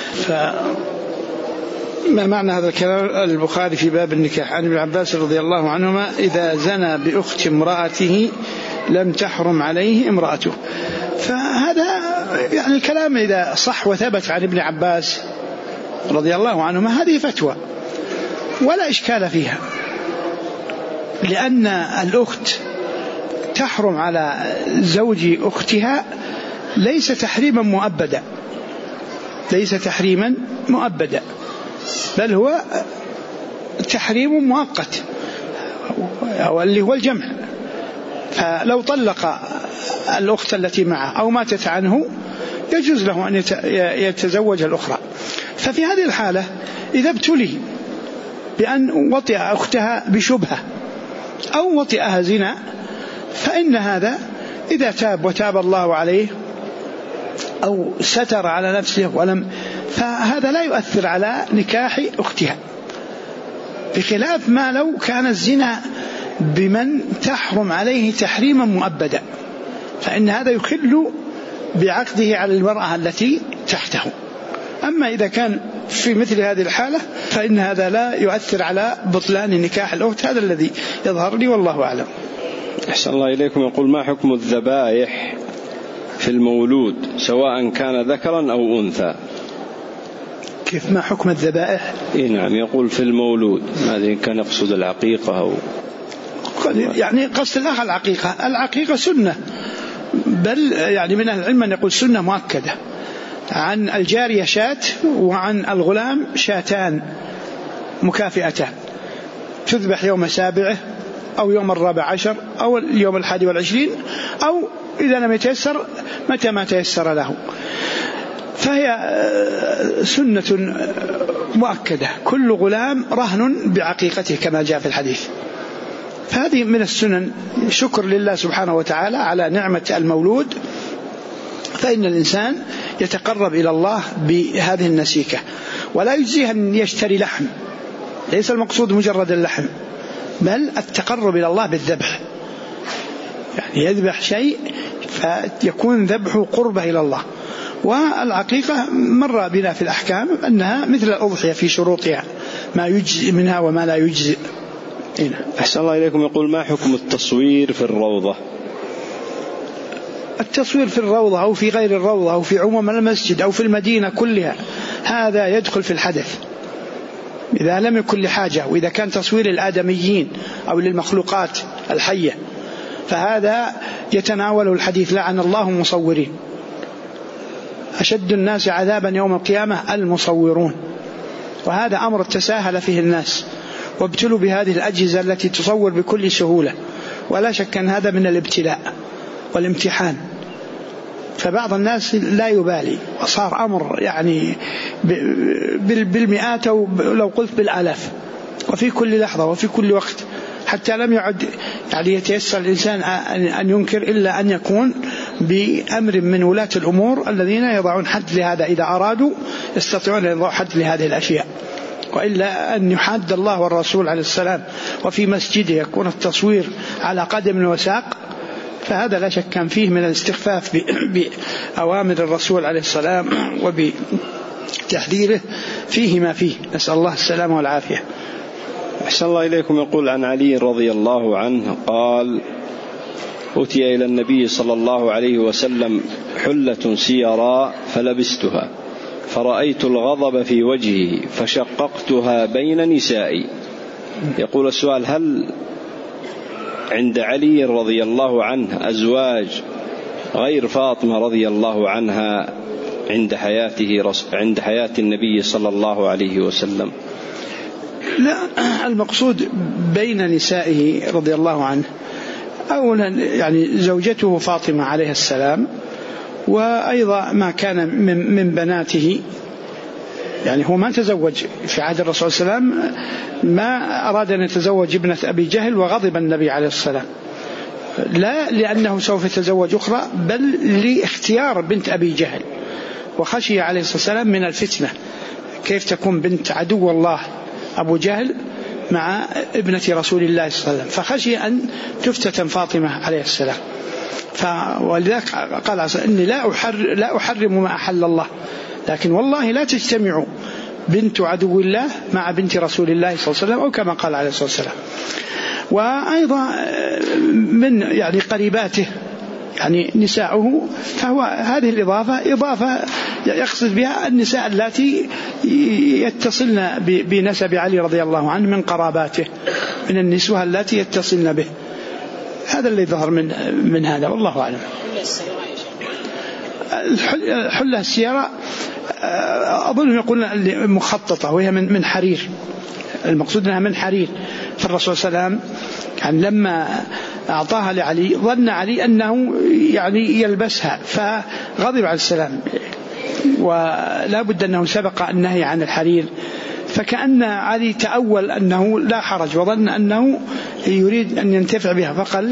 ما معنى هذا الكلام؟ البخاري في باب النكاح عن ابن عباس رضي الله عنهما: إذا زنى بأخت امرأته لم تحرم عليه امرأته. فهذا الكلام إذا صح وثبت عن ابن عباس رضي الله عنهما هذه فتوى ولا إشكال فيها، لأن الأخت تحرم على زوج أختها ليس تحريما مؤبدا، بل هو تحريم مؤقت اللي هو الجمع. فلو طلق الأخت التي معه أو ماتت عنه يجوز له أن يتزوج الأخرى. ففي هذه الحالة إذا ابتلي بأن وطئ أختها بشبهة أو وطئها زنا، فإن هذا إذا تاب وتاب الله عليه أو ستر على نفسه فهذا لا يؤثر على نكاح أختها، بخلاف ما لو كان الزنا بمن تحرم عليه تحريما مؤبدا، فإن هذا يخل بعقده على المرأة التي تحته. أما إذا كان في مثل هذه الحالة فإن هذا لا يؤثر على بطلان نكاح الأخت، هذا الذي يظهر لي والله أعلم. أحسن الله إليكم. يقول: ما حكم الذبائح في المولود سواء كان ذكرا أو أنثى؟ كيف ما حكم الذبائح؟ نعم، يقول في المولود، ماذا كان يقصد العقيقة أو يعني قصد الأخ العقيقة سنة، بل يعني من أهل العلم أن يقول سنة مؤكدة. عن الجارية شاة وعن الغلام شاتان مكافئتان، تذبح يوم 7 أو يوم 14 أو اليوم 21 أو إذا لم يتيسر متى ما تيسر له، فهي سنة مؤكدة. كل غلام رهن بعقيقته كما جاء في الحديث، فهذه من السنن. شكر لله سبحانه وتعالى على نعمة المولود، فإن الإنسان يتقرب إلى الله بهذه النسيكة، ولا يجزيه أن يشتري لحم، ليس المقصود مجرد اللحم، بل التقرب إلى الله بالذبح، يعني يذبح شيء فيكون ذبحه قربة إلى الله. والعقيقة مر بنا في الأحكام أنها مثل الأضحية في شروطها، ما يجزئ منها وما لا يجزئ. أحسن الله إليكم. يقول: ما حكم التصوير في الروضة؟ التصوير في الروضة أو في غير الروضة أو في عموم المسجد أو في المدينة كلها هذا يدخل في الحدث إذا لم يكن لحاجة، وإذا كان تصوير الآدميين أو للمخلوقات الحية فهذا يتناول الحديث: لعن الله المصورين، أشد الناس عذابا يوم القيامة المصورون. وهذا أمر تساهل فيه الناس وابتلوا بهذه الأجهزة التي تصور بكل سهولة، ولا شك أن هذا من الابتلاء والامتحان، فبعض الناس لا يبالي، وصار أمر يعني بالمئات أو لو قلت بالآلاف، وفي كل لحظة وفي كل وقت، حتى لم يعد يعني يتيسر الإنسان أن ينكر إلا أن يكون بأمر من ولاة الأمور الذين يضعون حد لهذا، إذا أرادوا يستطيعون أن يضعوا حد لهذه الأشياء، وإلا أن يحاد الله والرسول عليه السلام وفي مسجده يكون التصوير على قدم وساق، فهذا لا شك فيه من الاستخفاف بأوامر الرسول عليه السلام وبتحذيره فيه ما فيه، نسأل الله السلامة والعافية. أحسن الله إليكم. يقول: عن علي رضي الله عنه قال: أتي إلى النبي صلى الله عليه وسلم حلة سيراء فلبستها، فرأيت الغضب في وجهه فشققتها بين نسائي. يقول السؤال: هل عند علي رضي الله عنه أزواج غير فاطمة رضي الله عنها عند حياة النبي صلى الله عليه وسلم؟ لا، المقصود بين نسائه رضي الله عنه أولا يعني زوجته فاطمة عليه السلام، وأيضا ما كان من بناته، يعني هو ما تزوج في عهد الرسول صلى الله عليه وسلم، ما أراد أن يتزوج ابنة أبي جهل وغضب النبي عليه السلام، لا لأنه سوف يتزوج أخرى، بل لاختيار بنت أبي جهل، وخشي عليه الصلاة والسلام من الفتنة، كيف تكون بنت عدو الله أبو جهل مع ابنة رسول الله صلى الله عليه وسلم، فخشي أن تفتتن فاطمة عليه السلام، ولذلك قال إني لا أحرم ما أحل الله، لكن والله لا تجتمع بنت عدو الله مع بنت رسول الله صلى الله عليه وسلم، أو كما قال عليه الصلاة والسلام. وأيضا من يعني قريباته يعني نساؤه، فهو هذه الإضافة إضافة يقصد بها النساء التي يتصلن بنسب علي رضي الله عنه من قراباته، من النسوة التي يتصلن به، هذا اللي ظهر من هذا، والله أعلم. الحلة السيارة أظن يقولون مخططة، وهي من حرير، المقصود أنها من حرير، فالرسول صلى الله عليه وسلم يعني لما أعطاها لعلي ظن علي أنه يعني يلبسها، فغضب عليه السلام، ولا بد أنه سبق النهي عن الحرير فكأن علي تأول أنه لا حرج وظن أنه يريد أن ينتفع بها، فقال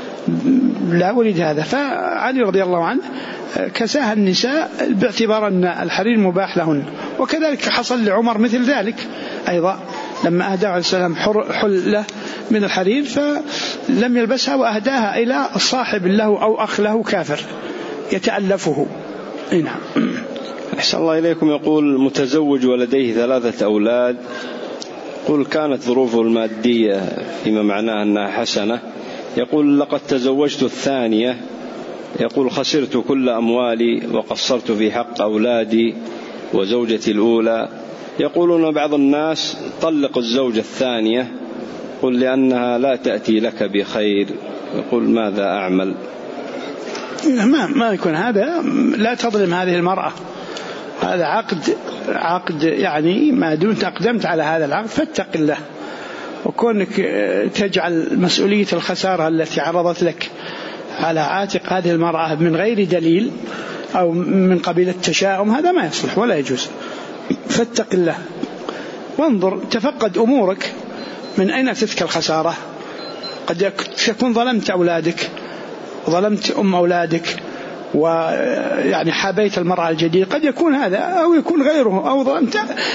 لا أريد هذا. فعلي رضي الله عنه كساها النساء باعتبار أن الحرير مباح لهن. وكذلك حصل لعمر مثل ذلك أيضا، لما أهداه عليه السلام حلة من الحرير فلم يلبسها وأهداها إلى صاحب له أو أخ له كافر يتألفه. نعم. أحسن الله إليكم. يقول متزوج ولديه 3 أولاد، يقول كانت ظروفه المادية فيما معناه أنها حسنة، يقول لقد تزوجت الثانية، يقول خسرت كل أموالي وقصرت في حق أولادي وزوجتي الأولى. يقولون بعض الناس طلق الزوجة الثانية، قل لأنها لا تأتي لك بخير، يقول ماذا أعمل؟ ما يكون هذا، لا تظلم هذه المرأة، هذا عقد يعني ما دمت أقدمت على هذا العقد فاتق الله. وكونك تجعل مسؤولية الخسارة التي عرضت لك على عاتق هذه المرأة من غير دليل أو من قبيل التشاؤم، هذا ما يصلح ولا يجوز. فاتق الله وانظر، تفقد أمورك، من أين تلك الخسارة؟ قد تكون ظلمت أولادك، ظلمت أم أولادك، ويعني حابيت المرأة الجديدة، قد يكون هذا أو يكون غيره، أو ظلمت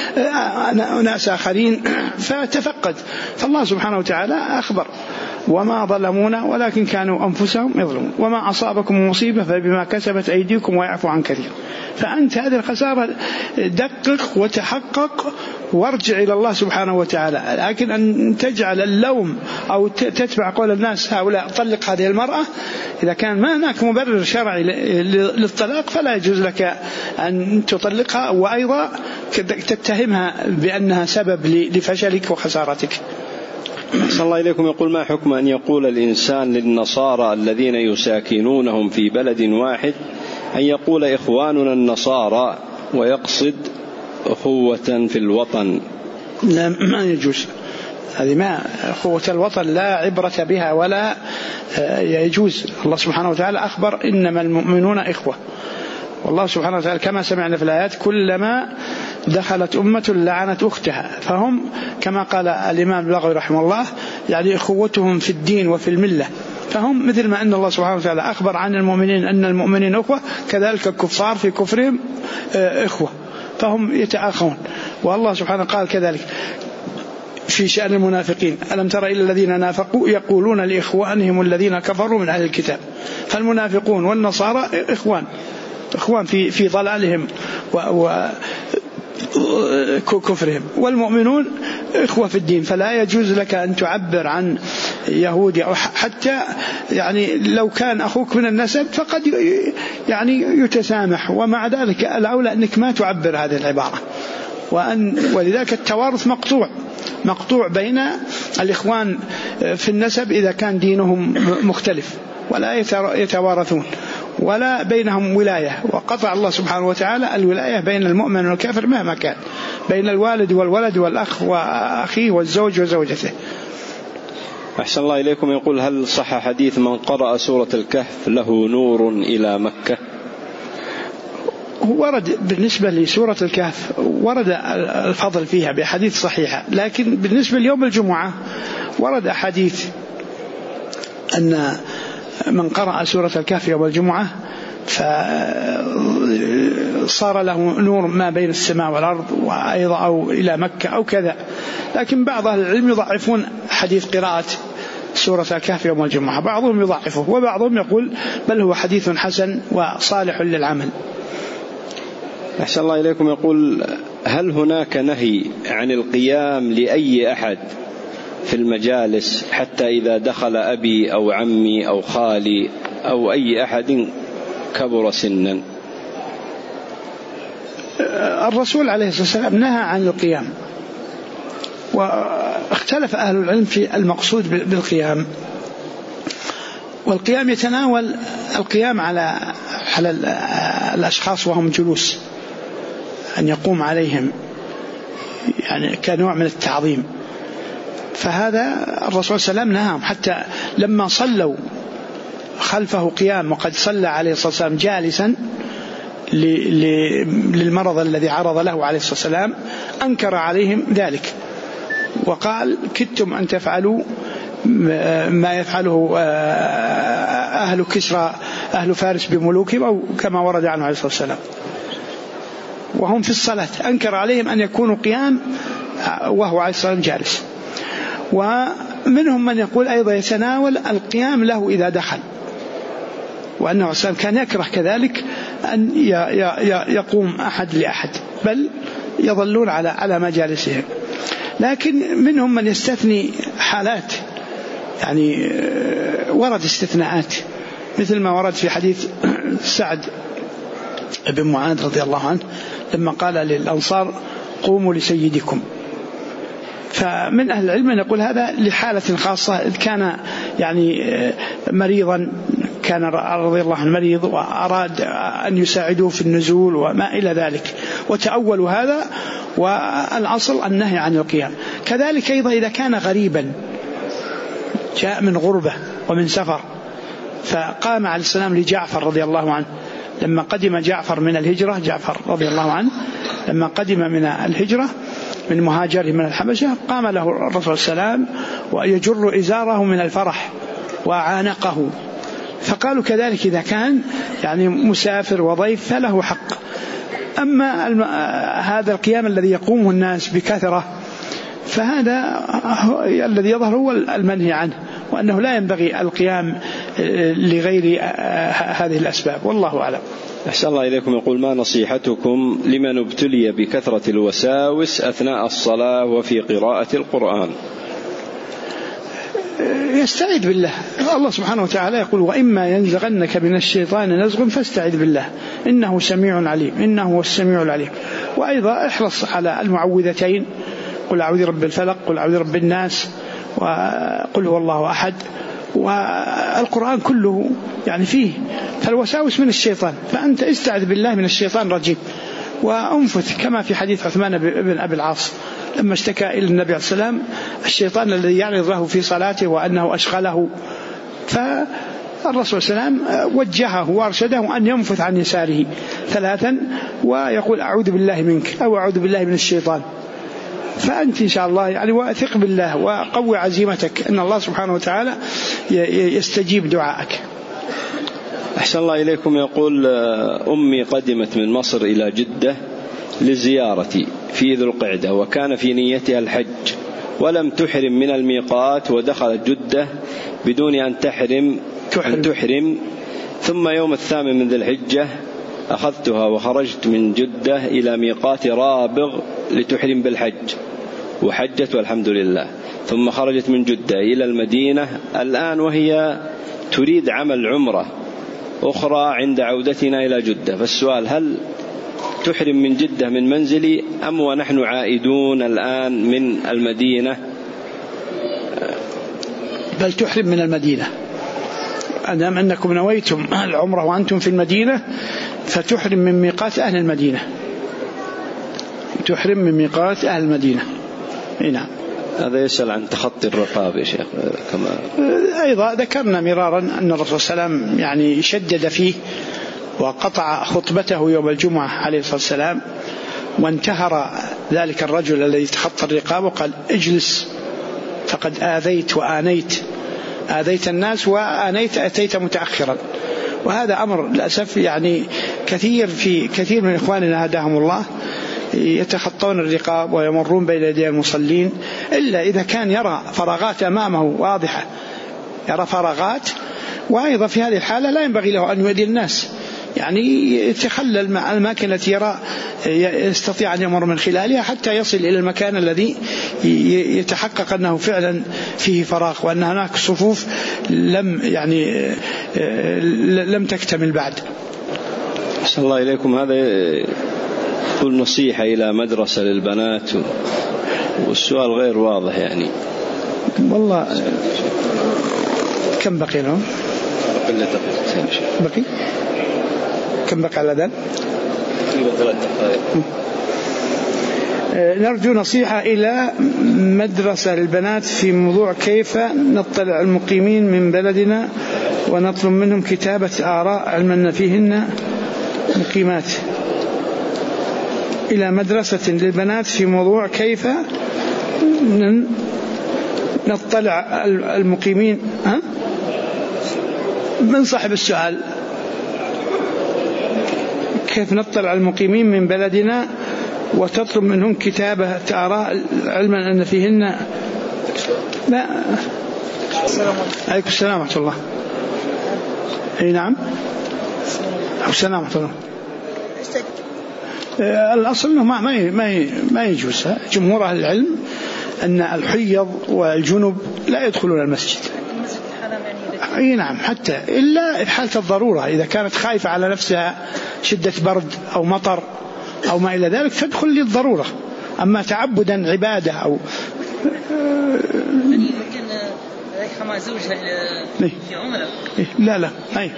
ناس آخرين، فتفقد. فالله سبحانه وتعالى أخبر وما ظلمونا ولكن كانوا أنفسهم يظلمون، وما أصابكم مصيبة فبما كسبت أيديكم ويعفو عن كثير. فأنت هذه الخسارة دقق وتحقق وارجع إلى الله سبحانه وتعالى. لكن أن تجعل اللوم أو تتبع قول الناس هؤلاء طلق هذه المرأة، إذا كان ما هناك مبرر شرعي للطلاق فلا يجوز لك أن تطلقها، وأيضا تتهمها بأنها سبب لفشلك وخسارتك. أحسن الله إليكم. يقول ما حكم أن يقول الإنسان للنصارى الذين يساكنونهم في بلد واحد أن يقول إخواننا النصارى ويقصد أخوة في الوطن؟ لا، ما يجوز هذه، ما أخوة الوطن لا عبرة بها ولا يجوز. الله سبحانه وتعالى أخبر إنما المؤمنون إخوة، والله سبحانه وتعالى كما سمعنا في الآيات كلما دخلت أمة لعنت أختها، فهم كما قال الإمام البغوي رحمه الله يعني إخوتهم في الدين وفي الملة، فهم مثل ما أن الله سبحانه وتعالى أخبر عن المؤمنين أن المؤمنين أخوة، كذلك الكفار في كفرهم إخوة، فهم يتآخون. والله سبحانه قال كذلك في شأن المنافقين ألم تر إلى الذين نافقوا يقولون لإخوانهم الذين كفروا من أهل الكتاب. فالمنافقون والنصارى إخوان في ضلالهم وكفرهم، والمؤمنون إخوة في الدين. فلا يجوز لك أن تعبر عن يهودي أو حتى يعني لو كان أخوك من النسب فقد يعني يتسامح، ومع ذلك الأولى أنك ما تعبر هذه العبارة. ولذلك التوارث مقطوع بين الإخوان في النسب إذا كان دينهم مختلف، ولا يتوارثون ولا بينهم ولاية، وقطع الله سبحانه وتعالى الولاية بين المؤمن والكافر مهما كان، بين الوالد والولد والأخ وأخيه والزوج وزوجته. أحسن الله إليكم. يقول هل صح حديث من قرأ سورة الكهف له نور إلى مكة؟ ورد بالنسبة لسورة الكهف ورد الفضل فيها بأحاديث صحيحة، لكن بالنسبة ليوم الجمعة ورد أحاديث أن من قرأ سورة الكهف يوم الجمعة فصار له نور ما بين السماء والأرض، وأيضا أو إلى مكة أو كذا. لكن بعض أهل العلم يضعفون حديث قراءة سورة الكهف يوم الجمعة، بعضهم يضعفه وبعضهم يقول بل هو حديث حسن وصالح للعمل. أحسن الله إليكم. يقول هل هناك نهي عن القيام لأي أحد في المجالس حتى إذا دخل أبي أو عمي أو خالي أو أي أحد كبر سنا؟ الرسول عليه الصلاة والسلام نهى عن القيام، واختلف أهل العلم في المقصود بالقيام. والقيام يتناول القيام على الأشخاص وهم جلوس، أن يقوم عليهم يعني كنوع من التعظيم. فهذا الرسول صلى الله عليه وسلم نهاهم، حتى لما صلوا خلفه قيام وقد صلى عليه الصلاة والسلام جالسا للمرض الذي عرض له عليه الصلاة والسلام، أنكر عليهم ذلك وقال كدتم أن تفعلوا ما يفعله أهل كسرى أهل فارس بملوكهم، أو كما ورد عنه عليه الصلاة والسلام، وهم في الصلاة أنكر عليهم أن يكونوا قيام وهو عليه الصلاة والسلام جالس. ومنهم من يقول أيضا يتناول القيام له إذا دخل، وأنه عليه الصلاة والسلام كان يكره كذلك أن يقوم أحد لأحد، بل يظلون على مجالسهم. لكن منهم من يستثني حالات، يعني ورد استثناءات، مثل ما ورد في حديث سعد بن معاذ رضي الله عنه لما قال للأنصار قوموا لسيدكم. فمن أهل العلم من يقول هذا لحالة خاصة، كان يعني مريضا، كان رضي الله عنه مريض وأراد أن يساعدوه في النزول وما إلى ذلك، وتأولوا هذا، والأصل النهي عن القيام. كذلك أيضا إذا كان غريبا جاء من غربة ومن سفر، فقام عليه السلام لجعفر رضي الله عنه لما قدم جعفر من الهجرة، جعفر رضي الله عنه لما قدم من الهجرة من مهاجره من الحبشة، قام له الرسول السلام ويجر إزاره من الفرح وعانقه. فقالوا كذلك إذا كان يعني مسافر وضيف فله حق. أما هذا القيام الذي يقومه الناس بكثرة فهذا الذي يظهر هو المنهي عنه، وأنه لا ينبغي القيام لغير هذه الأسباب، والله أعلم. أحسن الله إليكم. يقول ما نصيحتكم لمن ابتلي بكثرة الوساوس أثناء الصلاة وفي قراءة القرآن؟ يستعيذ بالله. الله سبحانه وتعالى يقول وإما ينزغنك من الشيطان نزغ فاستعذ بالله إنه سميع عليم، إنه هو السميع العليم. وأيضا احرص على المعوذتين، قل أعوذ برب الفلق، قل أعوذ برب الناس، وقل هو الله أحد. والقرآن كله يعني فيه فالوساوس من الشيطان، فأنت استعذ بالله من الشيطان الرجيم وأنفث، كما في حديث عثمان بن أبي العاص لما اشتكى إلى النبي عليه السلام الشيطان الذي يعرض له في صلاته وأنه أشغله، فالرسول صلى الله عليه وسلم وجهه وأرشده أن ينفث عن يساره 3 ويقول أعوذ بالله منك أو أعوذ بالله من الشيطان. فأنت إن شاء الله يعني واثق بالله وقوي عزيمتك أن الله سبحانه وتعالى يستجيب دعائك. أحسن الله إليكم. يقول أمي قدمت من مصر إلى جدة لزيارتي في ذو القعدة، وكان في نيتها الحج، ولم تحرم من الميقات، ودخلت جدة بدون أن تحرم. ثم يوم 8 من ذي الحجة أخذتها وخرجت من جدة إلى ميقات رابغ لتحرم بالحج، وحجت والحمد لله. ثم خرجت من جدة إلى المدينة الآن وهي تريد عمل عمرة أخرى عند عودتنا إلى جدة. فالسؤال هل تحرم من جدة من منزلي أم ونحن عائدون الآن من المدينة؟ بل تحرم من المدينة، أدام أنكم نويتم العمرة وأنتم في المدينة فتحرم من ميقات أهل المدينة، تحرم من ميقات أهل المدينة. نعم. هذا يسأل عن تخطي الرقاب يا شيخ. كما أيضا ذكرنا مرارا أن الرسول صلى الله عليه وسلم يعني شدد فيه وقطع خطبته يوم الجمعة عليه الصلاة والسلام، وانتهر ذلك الرجل الذي تخطى الرقاب وقال اجلس فقد آذيت وآنيت، آذيت الناس وآنيت، أتيت متأخرا. وهذا أمر للأسف يعني كثير من إخواننا هداهم الله يتخطون الرقاب ويمرون بين يدي المصلين، إلا إذا كان يرى فراغات أمامه واضحة، يرى فراغات. وأيضا في هذه الحالة لا ينبغي له أن يؤذي الناس، يعني يتخلل مع الأماكن التي يرى يستطيع أن يمر من خلالها حتى يصل إلى المكان الذي يتحقق أنه فعلا فيه فراغ، وأن هناك صفوف لم تكتمل بعد. أحسن الله إليكم. هذا كل نصيحة إلى مدرسة للبنات، والسؤال غير واضح يعني. والله كم بقي لهم؟ بقي كم بقى على ذلك؟ 3 دقائق. نرجو نصيحة إلى مدرسة للبنات في موضوع كيف نطلع المقيمين من بلدنا ونطلب منهم كتابة آراء علما فيهن مقيمات. إلى مدرسة للبنات في موضوع كيف نطلع المقيمين. من صاحب السؤال؟ كيف نطلع المقيمين من بلدنا وتطلب منهم كتابة آراء علما أن فيهن. لا. عليكم السلام ورحمة الله. أي نعم. السلام ورحمة الله. الأصل أنه ما يجوز. جمهور أهل العلم أن الحيض والجنب لا يدخلون المسجد. أي نعم، حتى إلا حالة الضرورة، إذا كانت خايفة على نفسها شدة برد أو مطر أو ما إلى ذلك تدخل للضرورة. أما تعبدا عبادة أو مع زوجها في عمره لا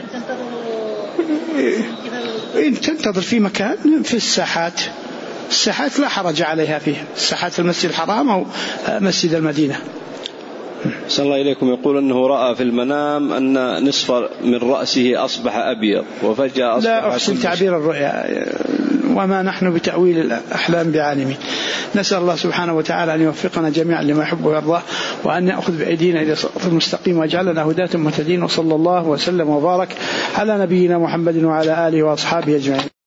تنتظر في مكان في الساحات لا حرج عليها فيه، الساحات المسجد الحرام أو مسجد المدينة. صلى الله إليكم يقول أنه رأى في المنام أن نصف من رأسه أصبح أبيض وفجأة أصبح. لا أحسن تعبير الرؤيا، وما نحن بتأويل الأحلام بعالمين. نسأل الله سبحانه وتعالى أن يوفقنا جميعا لما يحب ويرضاه، وأن يأخذ بأيدينا إلى صراط المستقيم، ويجعلنا هداة مهتدين. وصلى الله وسلم وبارك على نبينا محمد وعلى آله وأصحابه أجمعين.